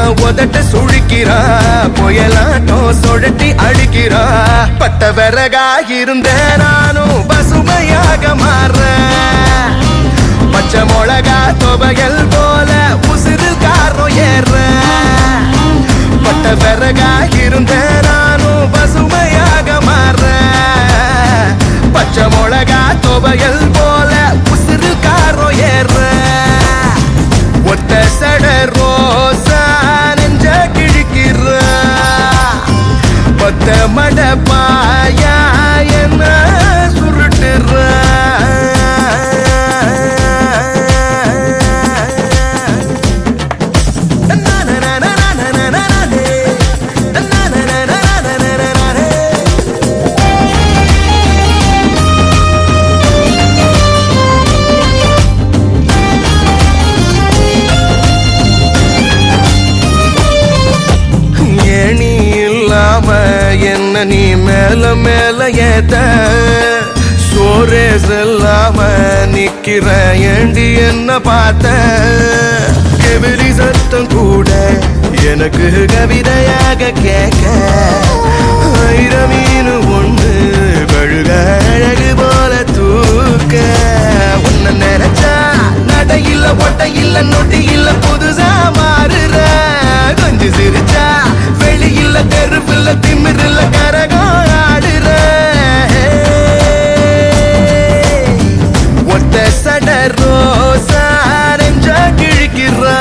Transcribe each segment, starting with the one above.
உதட்ட சுழிக்கிறா புயலாட்டம் சுழட்டி அடிக்கிறா பட்ட விறகாக இருந்த நானும் பசுமையாக மாறேன் பச்சை மிளகா துவையல் போல உசிரில் காரம் ஏறேன் பட்ட விறகாக இருந்த நானும் பசுமையாக மாறேன் பச்சை மிளகா துவையல் போல உசிரில் காரம் ஏறேன் ஒத்த சட ரோசா நெஞ்ச கிழிக்கிற பத்த மட பாயா என்ன சுருட்டுற என்ன நீ மேல மேல ஏத்த சோரே செல்லாம நிக்கிற ஏண்டி என்ன பார்த்த கெவிரி சத்தம் கூட எனக்கு கவிதையாக கேட்க மீனு ஒண்ணு பழுக அழகு போல தூக்க உன்ன நினைச்சா நடையில ஒட்டையில்ல நொட்டியில்ல புதுசா மாறுற கொஞ்சம் சிரிச்சா வெளியில தெருவில்ல திமிரில்ல கரகம் ஆடுற ஒத்த சட ரோசா நெஞ்ச கிழிக்கிறா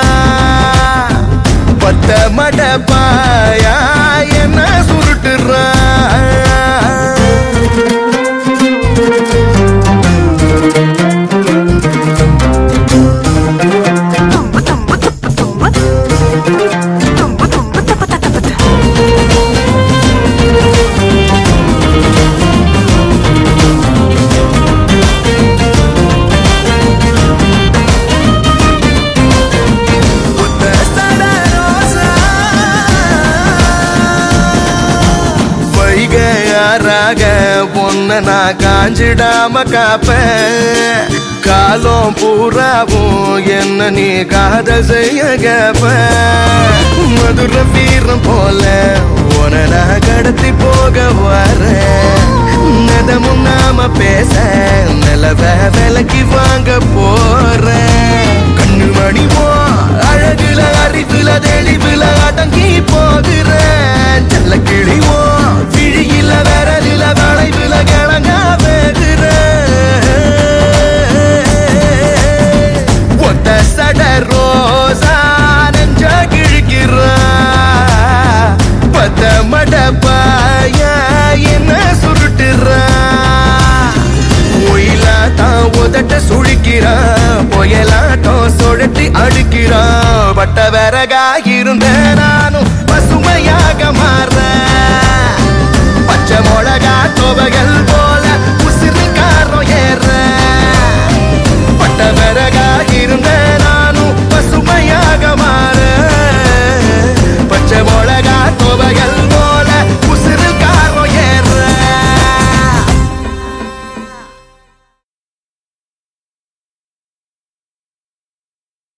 பத்த மட பாயா என்ன சுருட்டுறா பொன்ன நான் காஞ்சிடாம காப்பேன் காலம் பூராவும் என்ன நீ காத செய்ய கேப்பேன் மதுர வீரம் போல உன நான் கடத்தி போக வரேன் நதமும் நாம பேச நிலவ விலக்கி வாங்க போறேன் கண்ணு மணிவோ அழகுல அறிவுல தெளிவுல அடங்கி போகிறேன் செல்ல கிழிவோ விழியில விரலில வளைவுல கிழங்க வேகுற ஒத்த சட ரோசா நெஞ்ச கிழிக்கிற பத்த மட பாயா என்ன சுருட்டுற ஒயிலா தான் உதட்ட சுழிக்கிறா புயலாட்டம் சுழட்டி அடிக்கிறா பட்ட விறகா